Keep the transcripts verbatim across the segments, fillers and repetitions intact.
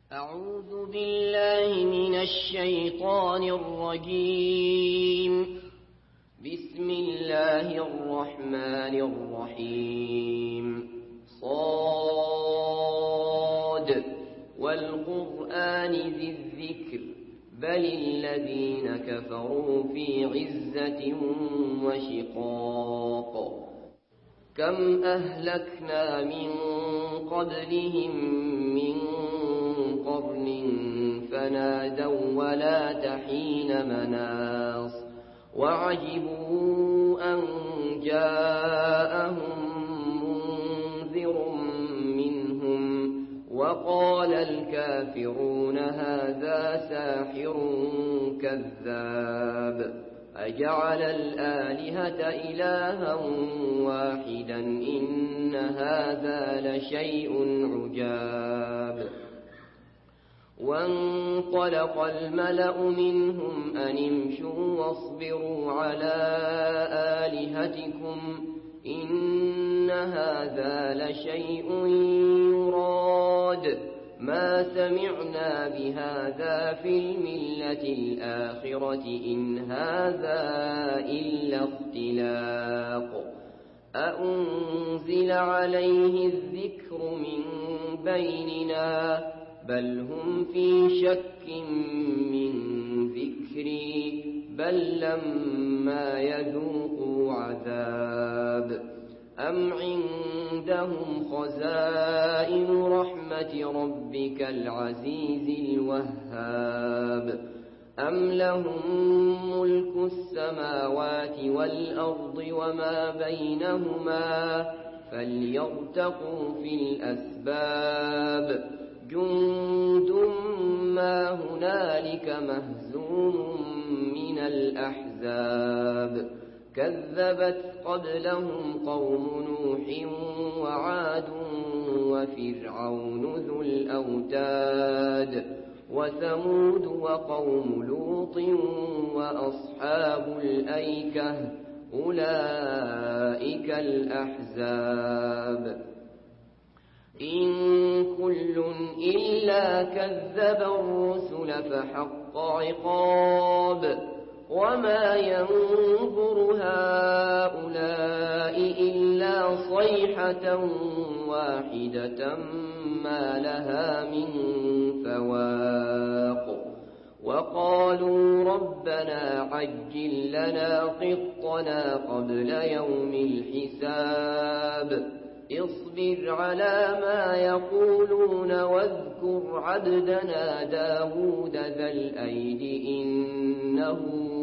أعوذ بالله من الشيطان الرجيم. بسم الله الرحمن الرحيم. صاد والقرآن ذي الذكر بل الذين كفروا في عزة وشقاق. كم أهلكنا من قبلهم من قرن فنادوا ولا تحين مناص وعجبوا أن جاءهم منذر منهم وقال الكافرون هذا ساحر كذاب أجعل الآلهة إلها واحدا إن هذا لشيء عجاب. وانطلق الملأ منهم أن امشوا واصبروا على آلهتكم إن هذا لشيء يراد ما سمعنا بهذا في الملة الآخرة إن هذا إلا اختلاق أأنزل عليه الذكر من بيننا بل هم في شك من ذكري بل لما يذوقوا عذاب أم عندهم خزائن رحمة ربك العزيز الوهاب أم لهم ملك السماوات والأرض وما بينهما فليرتقوا في الأسباب جند ما هنالك مهزوم من الأحزاب كذبت قبلهم قوم نوح وعاد وفرعون ذو الأوتاد وثمود وقوم لوط وأصحاب الأيكة أولئك الأحزاب إن كل إلا كذب الرسل فحق عقاب وما ينظر هؤلاء إلا صيحة واحدة ما لها من فواق وقالوا ربنا عجل لنا قطنا قبل يوم الحساب اصبر على ما يقولون واذكر عبدنا داود ذا الأيد إنه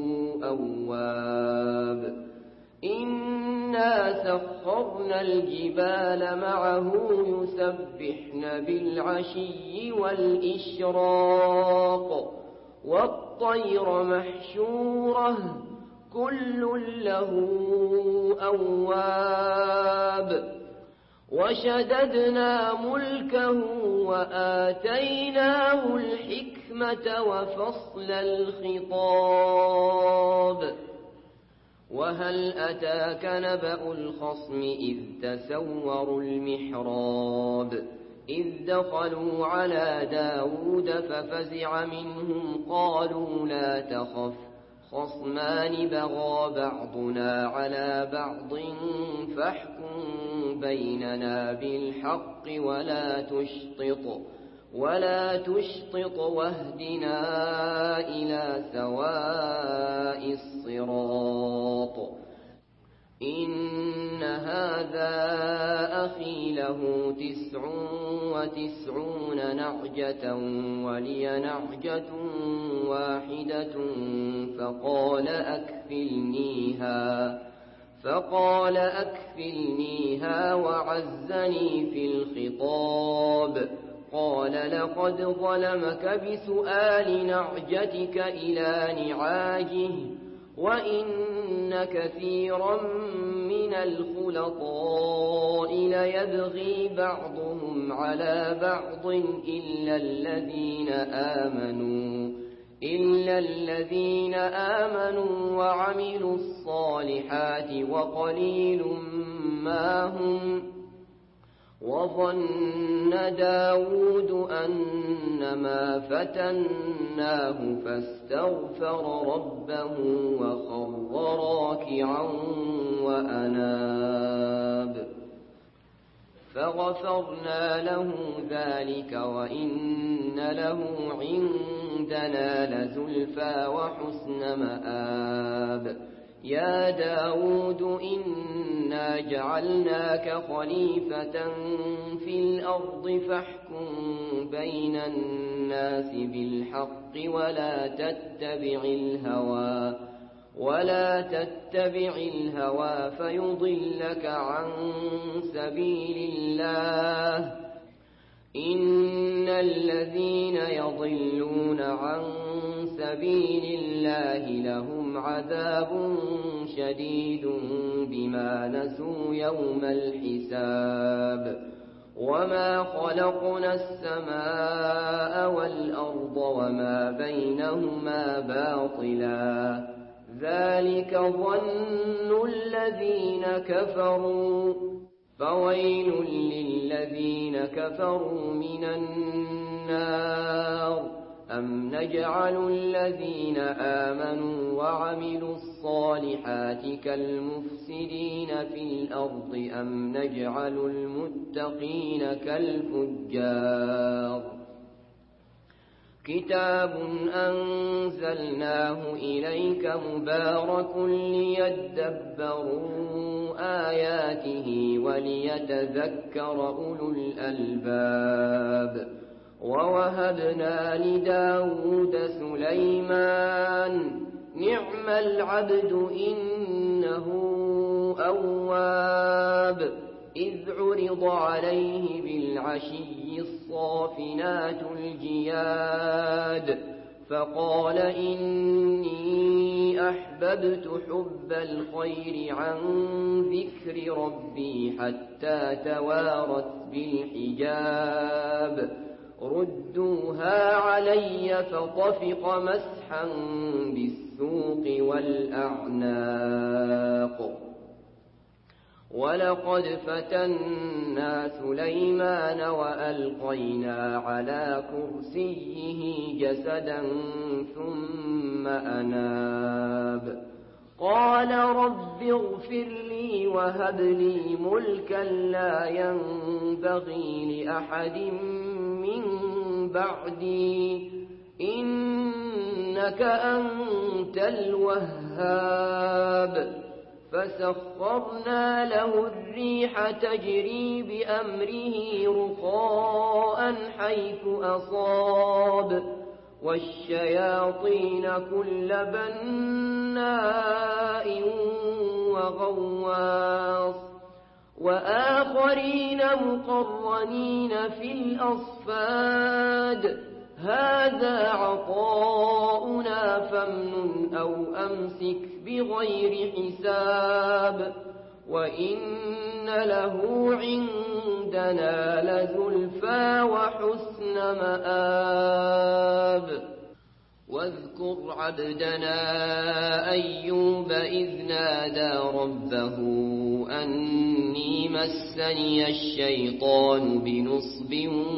أواب إنا سخرنا الجبال معه يسبحن بالعشي والإشراق والطير محشورة كل له أواب وشددنا ملكه وآتيناه الحكمة وفصل الخطاب وهل أتاك نبأ الخصم إذ تسوروا المحراب إذ دخلوا على داود ففزع منهم قالوا لا تخف خصمان بغى بعضنا على بعض فاحكم بيننا بالحق ولا تشطط ولا تشطط واهدنا إلى سواء الصراط إن هذا أخي له تسع وتسعون نعجة ولي نعجة واحدة فقال أكفلنيها فقال أكفلنيها وعزني في الخطاب قال لقد ظلمك بسؤال نعجتك إلى نعاجه وإن كثيرا من الخلطاء ليبغي بعضهم على بعض إلا الذين آمنوا إلا الذين آمنوا وعملوا الصالحات وقليل ما هم وظن داود أنما فتناه فاستغفر ربه وخر راكعا وأناب فغفرنا له ذلك وإن له عندنا لزلفى وحسن مآب يا داود إنا جعلناك خليفة في الأرض فاحكم بين الناس بالحق ولا تتبع الهوى ولا تتبع الهوى فيضلك عن سبيل الله إن الذين يضلون عن سبيل الله لهم عذاب شديد بما نسوا يوم الحساب وما خلقنا السماء والأرض وما بينهما باطلا ذلك ظن الذين كفروا فويل للذين كفروا من النار أم نجعل الذين آمنوا وعملوا الصالحات كالمفسدين في الأرض أم نجعل المتقين كالفجار كتاب أنزلناه إليك مبارك ليدبروا آياته وليتذكر أولو الألباب ووهبنا لداود سليمان نعم العبد إنه أواب إذ عرض عليه بالعشي الصافنات الجياد فقال إني أحببت حب الخير عن ذكر ربي حتى توارت بالحجاب ردوها علي فطفق مسحا بالسوق والأعناق ولقد فتنا سليمان وألقينا على كرسيه جسدا ثم أناب قال رب اغفر لي وهب لي ملكا لا ينبغي لأحد من بعدي إنك أنت الوهاب فسخرنا له الريح تجري بأمره رخاء حيث أصاب والشياطين كل بناء وغواص وآخرين مقرنين في الأصفاد هذا عطاؤنا فامنن أو أمسك بغير حساب وإن له عندنا لزلفى وحسن مآب واذكر عبدنا أيوب إذ نادى ربه أني مسني الشيطان بنصب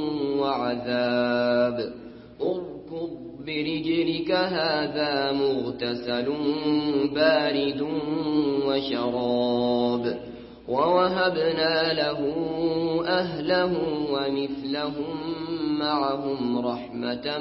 وعذاب اركض برجلك هذا مغتسل بارد وشراب ووهبنا له أهله ومثلهم معهم رحمة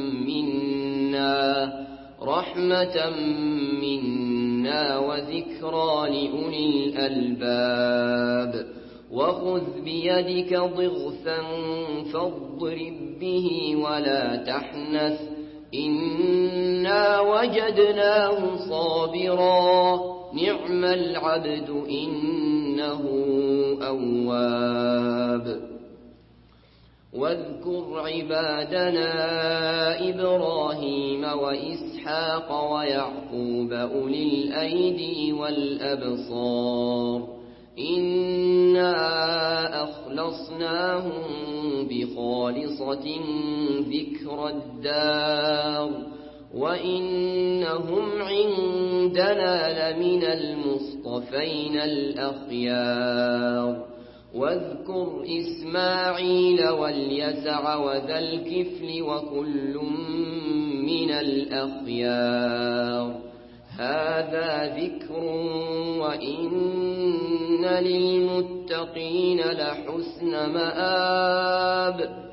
منا رحمة منا وذكرى لأولي الألباب وخذ بيدك ضغثا فاضرب به ولا تحنث إنا وجدناه صابرا نعم العبد إنه أواب واذكر عبادنا إبراهيم وإسحاق ويعقوب أولي الأيدي والأبصار إنا أخلصناهم بخالصة ذكر الدار وإنهم عندنا لمن المصطفين الأخيار واذكر إسماعيل واليسع وذا الكفل وكل من الأخيار هذا ذكر وإن للمتقين لحسن مآب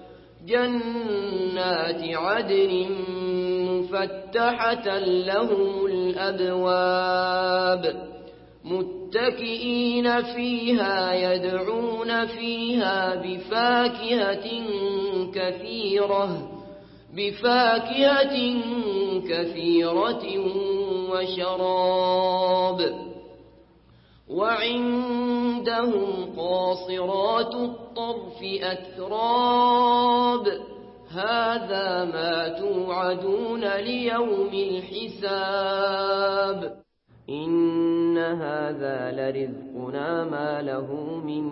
جنات عدن مفتحة لهم الأبواب متكئين فيها يدعون فيها بفاكهة كثيرة بفاكهة كثيرة وشراب وعندهم قاصرات الطرف أتراب هذا ما توعدون ليوم الحساب إن هذا لرزقنا ما له من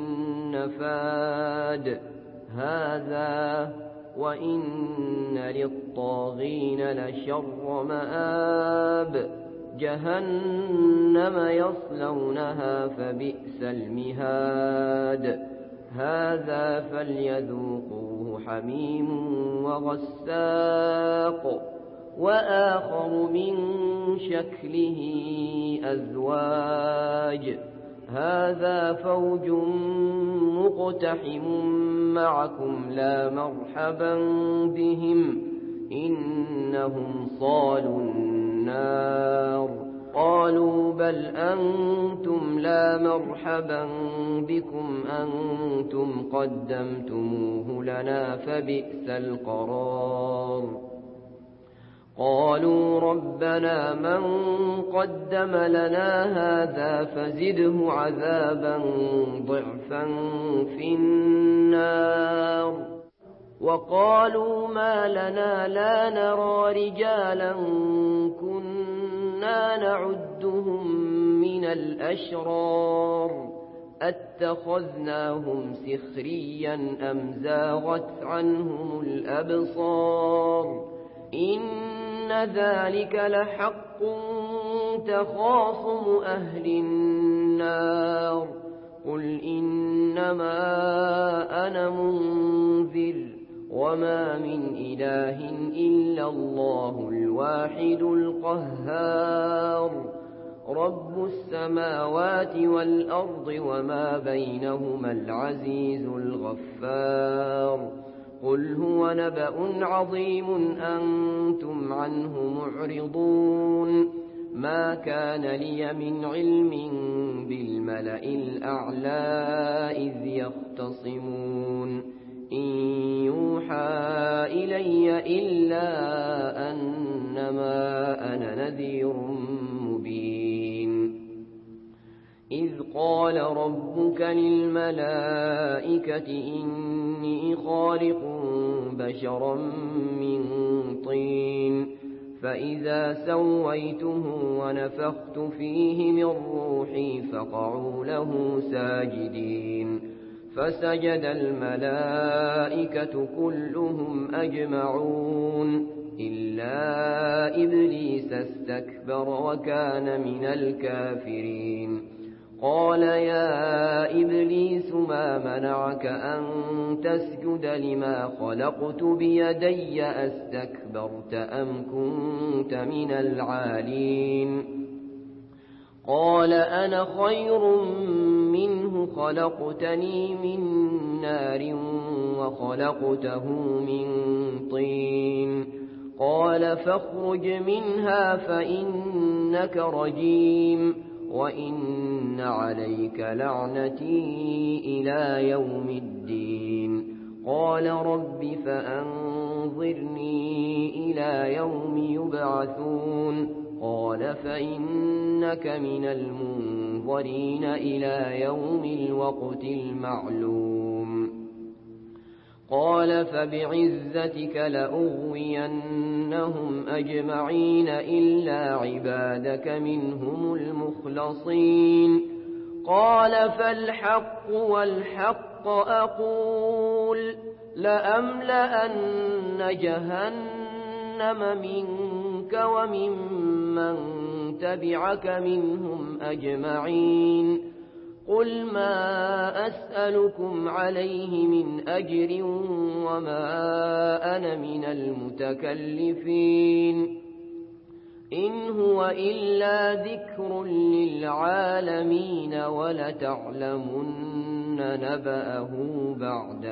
نفاد هذا وإن للطاغين لشر مآب جهنم يصلونها فبئس المهاد هذا فليذوقوه حميم وغساق وآخر من شكله أزواج هذا فوج مقتحم معكم لا مرحبا بهم إنهم صالوا النار قالوا بل أنتم لا مرحبا بكم أنتم قدمتموه لنا فبئس القرار قالوا ربنا من قدم لنا هذا فزده عذابا ضعفا في النار وقالوا ما لنا لا نرى رجالا كنا نعدهم من الأشرار أتخذناهم سخريا أم زاغت عنهم الأبصار إن ذلك لحق تخاصم أهل النار قل إنما أنا منذر وما من إله إلا الله الواحد القهار رب السماوات والأرض وما بينهما العزيز الغفار قل هو نبأ عظيم أنتم عنه معرضون ما كان لي من علم بالملأ الأعلى إذ يختصمون إن يوحى إلي إلا أنما أنا نذير مبين إذ قال ربك للملائكة إني خالق بشرا من طين فإذا سويته ونفخت فيه من روحي فقعوا له ساجدين فسجد الملائكة كلهم أجمعون إلا إبليس استكبر وكان من الكافرين قال يا إبليس ما منعك أن تسجد لما خلقت بيدي أستكبرت أم كنت من العالين قال أنا خير منه خلقتني من نار وخلقته من طين قال فاخرج منها فإنك رجيم وإن عليك لعنتي إلى يوم الدين قال رب فأنظرني إلى يوم يبعثون قال فإنك من المنظرين إلى يوم الوقت المعلوم قال فبعزتك لأغوينهم أجمعين إلا عبادك منهم المخلصين قال فالحق والحق أقول لأملأن جهنم منك وممن تبعك منهم أجمعين قل ما أسألكم عليه من أجر وما أنا من المتكلفين إن هو إلا ذكر للعالمين ولتعلمن نبأه بعد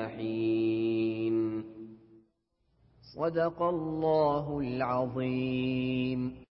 حين. صدق الله العظيم.